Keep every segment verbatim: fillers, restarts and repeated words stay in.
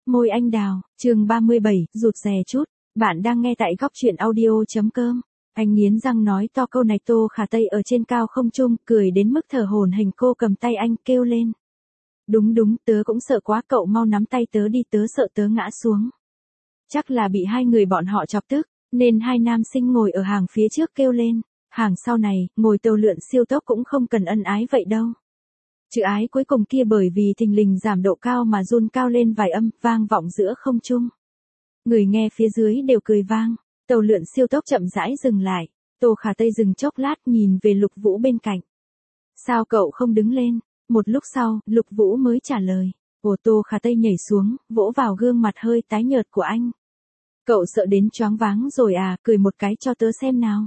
môi anh đào, chương ba mươi bảy, rụt rè chút. Bạn đang nghe tại góc truyện audio.com. Anh nghiến răng nói to câu này. Tô Khả Tây ở trên cao không trung, cười đến mức thở hổn hển. Cô cầm tay anh kêu lên. Đúng đúng, tớ cũng sợ quá, cậu mau nắm tay tớ đi, tớ sợ tớ ngã xuống. Chắc là bị hai người bọn họ chọc tức, nên hai nam sinh ngồi ở hàng phía trước kêu lên. Hàng sau này, ngồi tàu lượn siêu tốc cũng không cần ân ái vậy đâu. Chữ ái cuối cùng kia bởi vì thình lình giảm độ cao mà run cao lên vài âm, vang vọng giữa không trung. Người nghe phía dưới đều cười vang, tàu lượn siêu tốc chậm rãi dừng lại. Tô Khả Tây dừng chốc lát nhìn về Lục Vũ bên cạnh. Sao cậu không đứng lên? Một lúc sau, Lục Vũ mới trả lời. Ồ, Tô Khả Tây nhảy xuống, vỗ vào gương mặt hơi tái nhợt của anh. Cậu sợ đến choáng váng rồi à, cười một cái cho tớ xem nào.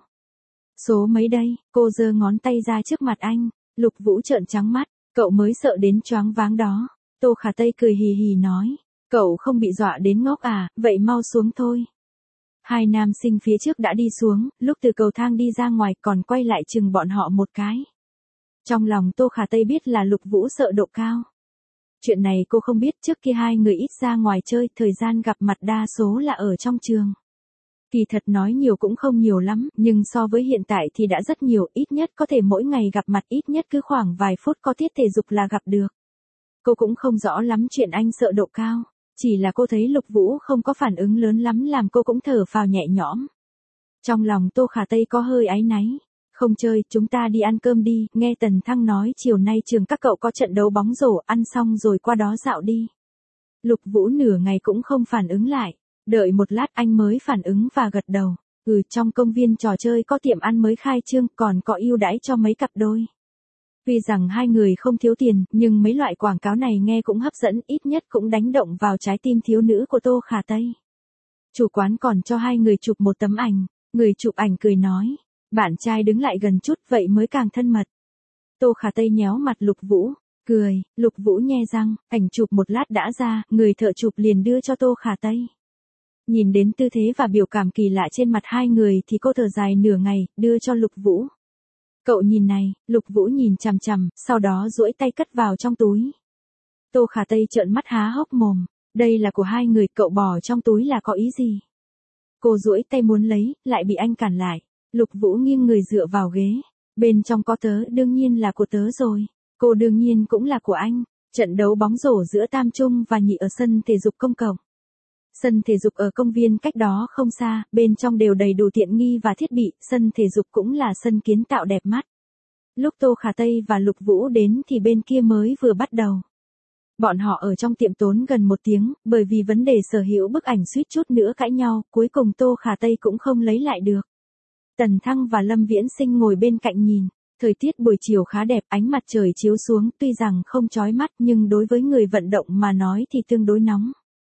Số mấy đây? Cô giơ ngón tay ra trước mặt anh. Lục Vũ trợn trắng mắt. Cậu mới sợ đến choáng váng đó. Tô Khả Tây cười hì hì nói. Cậu không bị dọa đến ngốc à, vậy mau xuống thôi. Hai nam sinh phía trước đã đi xuống, lúc từ cầu thang đi ra ngoài còn quay lại chừng bọn họ một cái. Trong lòng Tô Khả Tây biết là Lục Vũ sợ độ cao. Chuyện này cô không biết, trước kia hai người ít ra ngoài chơi, thời gian gặp mặt đa số là ở trong trường. Kỳ thật nói nhiều cũng không nhiều lắm, nhưng so với hiện tại thì đã rất nhiều, ít nhất có thể mỗi ngày gặp mặt, ít nhất cứ khoảng vài phút có tiết thể dục là gặp được. Cô cũng không rõ lắm chuyện anh sợ độ cao, chỉ là cô thấy Lục Vũ không có phản ứng lớn lắm làm cô cũng thở phào nhẹ nhõm. Trong lòng Tô Khả Tây có hơi áy náy. Không chơi, chúng ta đi ăn cơm đi, nghe Tần Thăng nói chiều nay trường các cậu có trận đấu bóng rổ, ăn xong rồi qua đó dạo đi. Lục Vũ nửa ngày cũng không phản ứng lại. Đợi một lát anh mới phản ứng và gật đầu. Ừ, trong công viên trò chơi có tiệm ăn mới khai trương, còn có ưu đãi cho mấy cặp đôi. Tuy rằng hai người không thiếu tiền, nhưng mấy loại quảng cáo này nghe cũng hấp dẫn, ít nhất cũng đánh động vào trái tim thiếu nữ của Tô Khả Tây. Chủ quán còn cho hai người chụp một tấm ảnh. Người chụp ảnh cười nói. Bạn trai đứng lại gần chút vậy mới càng thân mật. Tô Khả Tây nhéo mặt Lục Vũ. Cười, Lục Vũ nhe răng, ảnh chụp một lát đã ra, người thợ chụp liền đưa cho Tô Khả Tây. Nhìn đến tư thế và biểu cảm kỳ lạ trên mặt hai người thì cô thở dài nửa ngày, đưa cho Lục Vũ. Cậu nhìn này. Lục Vũ nhìn chằm chằm, sau đó duỗi tay cất vào trong túi. Tô Khả Tây trợn mắt há hốc mồm. Đây là của hai người, cậu bỏ trong túi là có ý gì? Cô duỗi tay muốn lấy, lại bị anh cản lại. Lục Vũ nghiêng người dựa vào ghế. Bên trong có tớ, đương nhiên là của tớ rồi. Cô đương nhiên cũng là của anh. Trận đấu bóng rổ giữa Tam Trung và Nhị ở sân thể dục công cộng. Sân thể dục ở công viên cách đó không xa, bên trong đều đầy đủ tiện nghi và thiết bị, sân thể dục cũng là sân kiến tạo đẹp mắt. Lúc Tô Khả Tây và Lục Vũ đến thì bên kia mới vừa bắt đầu. Bọn họ ở trong tiệm tốn gần một tiếng, bởi vì vấn đề sở hữu bức ảnh suýt chút nữa cãi nhau, cuối cùng Tô Khả Tây cũng không lấy lại được. Tần Thăng và Lâm Viễn Sinh ngồi bên cạnh nhìn. Thời tiết buổi chiều khá đẹp, ánh mặt trời chiếu xuống, tuy rằng không chói mắt nhưng đối với người vận động mà nói thì tương đối nóng.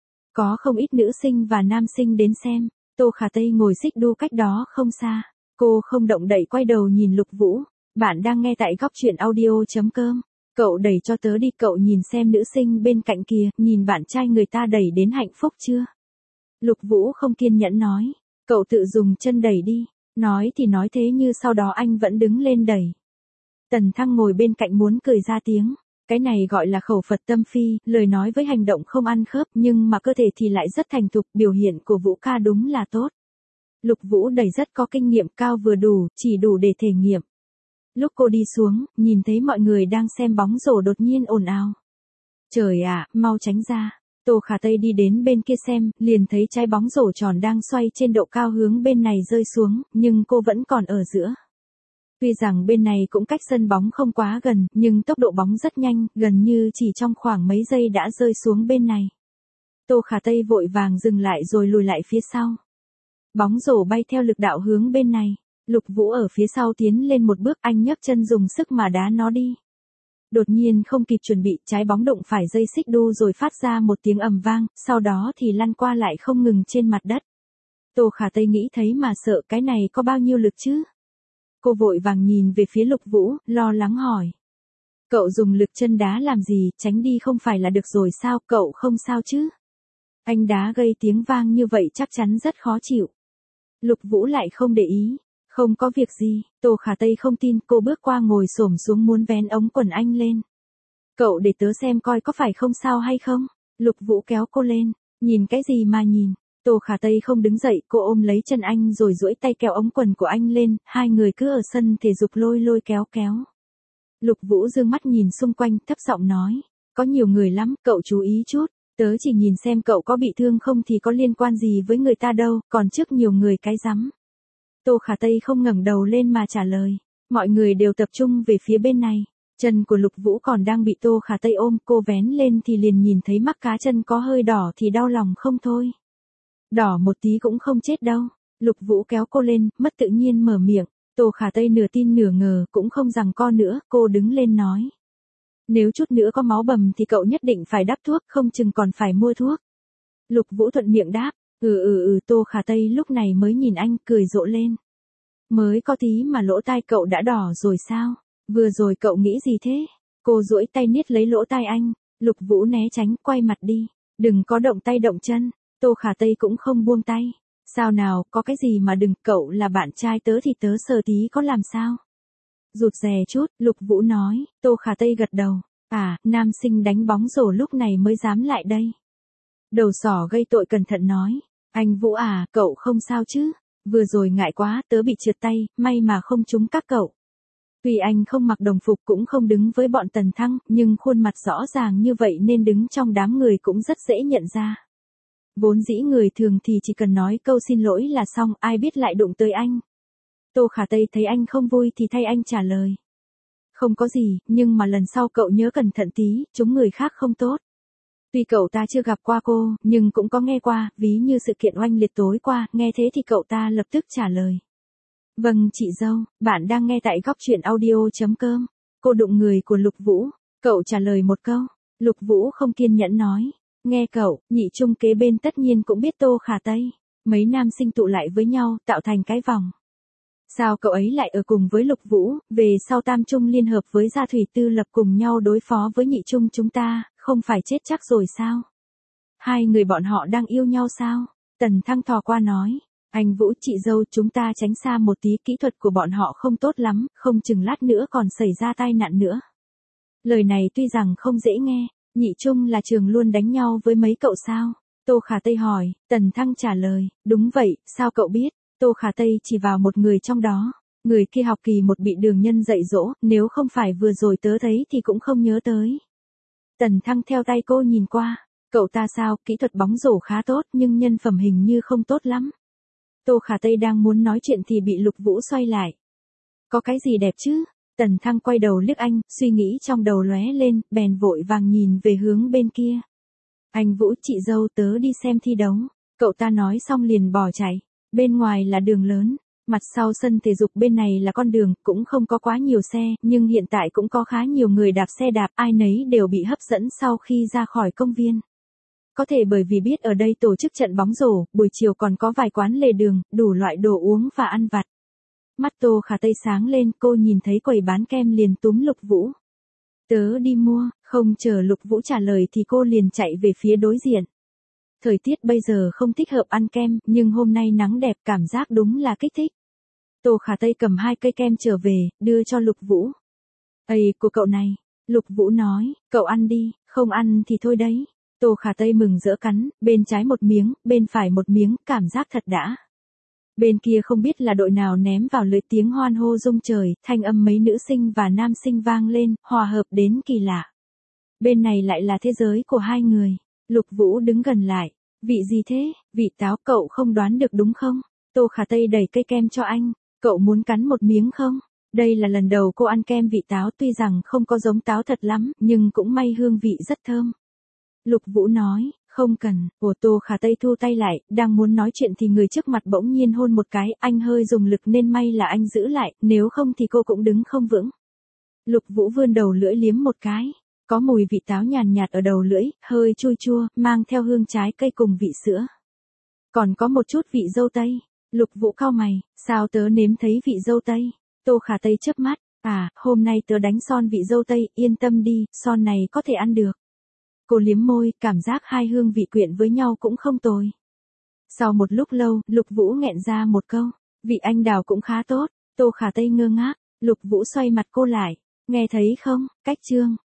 Có không ít nữ sinh và nam sinh đến xem. Tô Khả Tây ngồi xích đu cách đó không xa. Cô không động đậy quay đầu nhìn Lục Vũ. Bạn đang nghe tại góc truyện audio.com. Cậu đẩy cho tớ đi, cậu nhìn xem nữ sinh bên cạnh kìa, nhìn bạn trai người ta đẩy đến hạnh phúc chưa? Lục Vũ không kiên nhẫn nói. Cậu tự dùng chân đẩy đi. Nói thì nói thế như sau đó anh vẫn đứng lên đẩy. Tần Thăng ngồi bên cạnh muốn cười ra tiếng. Cái này gọi là khẩu Phật tâm phi, lời nói với hành động không ăn khớp nhưng mà cơ thể thì lại rất thành thục, biểu hiện của Vũ ca đúng là tốt. Lục Vũ đẩy rất có kinh nghiệm, cao vừa đủ, chỉ đủ để thể nghiệm. Lúc cô đi xuống, nhìn thấy mọi người đang xem bóng rổ đột nhiên ồn ào. Trời ạ, mau tránh ra. Tô Khả Tây đi đến bên kia xem, liền thấy trái bóng rổ tròn đang xoay trên độ cao hướng bên này rơi xuống, nhưng cô vẫn còn ở giữa. Tuy rằng bên này cũng cách sân bóng không quá gần, nhưng tốc độ bóng rất nhanh, gần như chỉ trong khoảng mấy giây đã rơi xuống bên này. Tô Khả Tây vội vàng dừng lại rồi lùi lại phía sau. Bóng rổ bay theo lực đạo hướng bên này. Lục Vũ ở phía sau tiến lên một bước, anh nhấc chân dùng sức mà đá nó đi. Đột nhiên không kịp chuẩn bị, trái bóng đụng phải dây xích đu rồi phát ra một tiếng ầm vang, sau đó thì lăn qua lại không ngừng trên mặt đất. Tô Khả Tây nghĩ thấy mà sợ, cái này có bao nhiêu lực chứ? Cô vội vàng nhìn về phía Lục Vũ, lo lắng hỏi. Cậu dùng lực chân đá làm gì, tránh đi không phải là được rồi sao, cậu không sao chứ? Anh đá gây tiếng vang như vậy chắc chắn rất khó chịu. Lục Vũ lại không để ý. Không có việc gì, Tô Khả Tây không tin, cô bước qua ngồi xổm xuống muốn vén ống quần anh lên. Cậu để tớ xem coi có phải không sao hay không? Lục Vũ kéo cô lên, nhìn cái gì mà nhìn, Tô Khả Tây không đứng dậy, cô ôm lấy chân anh rồi duỗi tay kéo ống quần của anh lên, hai người cứ ở sân thể dục lôi lôi kéo kéo. Lục Vũ dương mắt nhìn xung quanh, thấp giọng nói, có nhiều người lắm, cậu chú ý chút, tớ chỉ nhìn xem cậu có bị thương không thì có liên quan gì với người ta đâu, còn trước nhiều người cái rắm. Tô Khả Tây không ngẩng đầu lên mà trả lời, mọi người đều tập trung về phía bên này. Chân của Lục Vũ còn đang bị Tô Khả Tây ôm, cô vén lên thì liền nhìn thấy mắc cá chân có hơi đỏ thì đau lòng không thôi. Đỏ một tí cũng không chết đâu. Lục Vũ kéo cô lên, mất tự nhiên mở miệng. Tô Khả Tây nửa tin nửa ngờ, cũng không giằng co nữa, cô đứng lên nói. Nếu chút nữa có máu bầm thì cậu nhất định phải đắp thuốc, không chừng còn phải mua thuốc. Lục Vũ thuận miệng đáp, ừ ừ ừ. Tô Khả Tây lúc này mới nhìn anh, cười rộ lên. Mới có tí mà lỗ tai cậu đã đỏ rồi sao? Vừa rồi cậu nghĩ gì thế? Cô duỗi tay niết lấy lỗ tai anh. Lục Vũ né tránh, quay mặt đi. Đừng có động tay động chân. Tô Khả Tây cũng không buông tay. Sao nào, có cái gì mà đừng, cậu là bạn trai tớ thì tớ sờ tí có làm sao? Rụt rè chút, Lục Vũ nói. Tô Khả Tây gật đầu. À, nam sinh đánh bóng rổ lúc này mới dám lại đây. Đầu sỏ gây tội cẩn thận nói. Anh Vũ à, cậu không sao chứ? Vừa rồi ngại quá, tớ bị trượt tay, may mà không trúng các cậu. Tuy anh không mặc đồng phục cũng không đứng với bọn Tần Thăng, nhưng khuôn mặt rõ ràng như vậy nên đứng trong đám người cũng rất dễ nhận ra. Vốn dĩ người thường thì chỉ cần nói câu xin lỗi là xong, ai biết lại đụng tới anh. Tô Khả Tây thấy anh không vui thì thay anh trả lời. Không có gì, nhưng mà lần sau cậu nhớ cẩn thận tí, chúng người khác không tốt. Tuy cậu ta chưa gặp qua cô, nhưng cũng có nghe qua, ví như sự kiện oanh liệt tối qua, nghe thế thì cậu ta lập tức trả lời. Vâng chị dâu, bạn đang nghe tại góc truyện audio.com. Cô đụng người của Lục Vũ, cậu trả lời một câu. Lục Vũ không kiên nhẫn nói. Nghe cậu, nhị trung kế bên tất nhiên cũng biết Tô Khả Tây. Mấy nam sinh tụ lại với nhau, tạo thành cái vòng. Sao cậu ấy lại ở cùng với Lục Vũ, về sau tam trung liên hợp với Gia Thủy Tư lập cùng nhau đối phó với nhị trung chúng ta, không phải chết chắc rồi sao? Hai người bọn họ đang yêu nhau sao? Tần Thăng thò qua nói. Anh Vũ chị dâu chúng ta tránh xa một tí, kỹ thuật của bọn họ không tốt lắm, không chừng lát nữa còn xảy ra tai nạn nữa. Lời này tuy rằng không dễ nghe, nhị trung là trường luôn đánh nhau với mấy cậu sao? Tô Khả Tây hỏi, Tần Thăng trả lời, đúng vậy, sao cậu biết? Tô Khả Tây chỉ vào một người trong đó, người kia học kỳ một bị Đường Nhân dạy dỗ, nếu không phải vừa rồi tớ thấy thì cũng không nhớ tới. Tần Thăng theo tay cô nhìn qua, cậu ta sao, kỹ thuật bóng rổ khá tốt nhưng nhân phẩm hình như không tốt lắm. Tô Khả Tây đang muốn nói chuyện thì bị Lục Vũ xoay lại. Có cái gì đẹp chứ? Tần Thăng quay đầu liếc anh, suy nghĩ trong đầu lóe lên, bèn vội vàng nhìn về hướng bên kia. Anh Vũ chị dâu tớ đi xem thi đấu. Cậu ta nói xong liền bỏ chạy. Bên ngoài là đường lớn, mặt sau sân thể dục bên này là con đường, cũng không có quá nhiều xe, nhưng hiện tại cũng có khá nhiều người đạp xe đạp, ai nấy đều bị hấp dẫn sau khi ra khỏi công viên. Có thể bởi vì biết ở đây tổ chức trận bóng rổ, buổi chiều còn có vài quán lề đường, đủ loại đồ uống và ăn vặt. Mắt Tô Khả Tây sáng lên, cô nhìn thấy quầy bán kem liền túm Lục Vũ. Tớ đi mua, không chờ Lục Vũ trả lời thì cô liền chạy về phía đối diện. Thời tiết bây giờ không thích hợp ăn kem, nhưng hôm nay nắng đẹp, cảm giác đúng là kích thích. Tô Khả Tây cầm hai cây kem trở về, đưa cho Lục Vũ. Ây, của cậu này. Lục Vũ nói, cậu ăn đi, không ăn thì thôi đấy. Tô Khả Tây mừng rỡ cắn, bên trái một miếng, bên phải một miếng, cảm giác thật đã. Bên kia không biết là đội nào ném vào lưới, tiếng hoan hô rung trời, thanh âm mấy nữ sinh và nam sinh vang lên, hòa hợp đến kỳ lạ. Bên này lại là thế giới của hai người. Lục Vũ đứng gần lại. Vị gì thế? Vị táo, cậu không đoán được đúng không? Tô Khả Tây đẩy cây kem cho anh. Cậu muốn cắn một miếng không? Đây là lần đầu cô ăn kem vị táo, tuy rằng không có giống táo thật lắm, nhưng cũng may hương vị rất thơm. Lục Vũ nói, không cần. Ủa, Tô Khả Tây thu tay lại, đang muốn nói chuyện thì người trước mặt bỗng nhiên hôn một cái, anh hơi dùng lực nên may là anh giữ lại, nếu không thì cô cũng đứng không vững. Lục Vũ vươn đầu lưỡi liếm một cái. Có mùi vị táo nhàn nhạt ở đầu lưỡi, hơi chua chua, mang theo hương trái cây cùng vị sữa. Còn có một chút vị dâu tây. Lục Vũ cau mày, sao tớ nếm thấy vị dâu tây? Tô Khả Tây chớp mắt, à, hôm nay tớ đánh son vị dâu tây, yên tâm đi, son này có thể ăn được. Cô liếm môi, cảm giác hai hương vị quyện với nhau cũng không tồi. Sau một lúc lâu, Lục Vũ nghẹn ra một câu, vị anh đào cũng khá tốt. Tô Khả Tây ngơ ngác, Lục Vũ xoay mặt cô lại, nghe thấy không, cách chương.